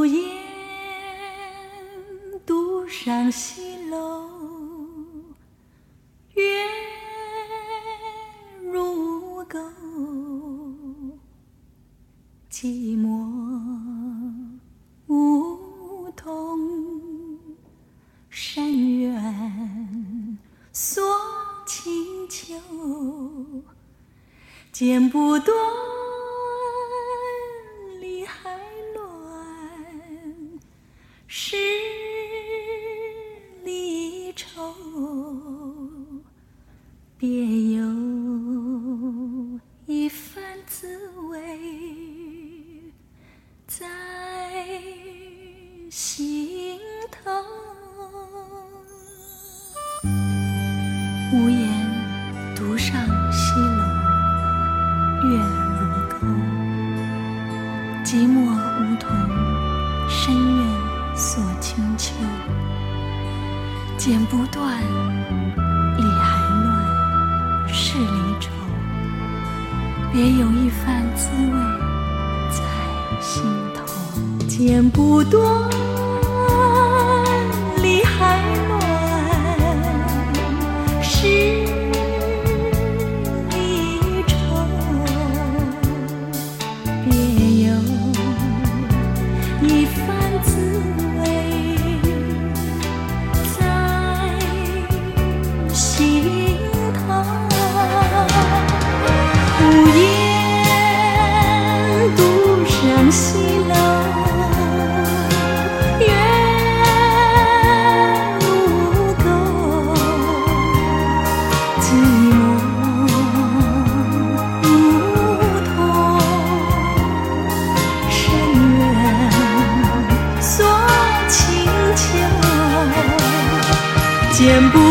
无言独上西楼，月如钩，寂寞梧桐山远锁清秋，剪不断理还乱，是离愁，别有一番滋味在心头。无言独上西楼，月如钩，寂寞梧桐深院锁清秋，剪不断理还乱，是离愁，别有一番滋味在心头。剪不断理还乱，是离愁，别有一番滋味在心头。无言独上西楼，月如钩，寂寞梧桐深院锁清秋，剪不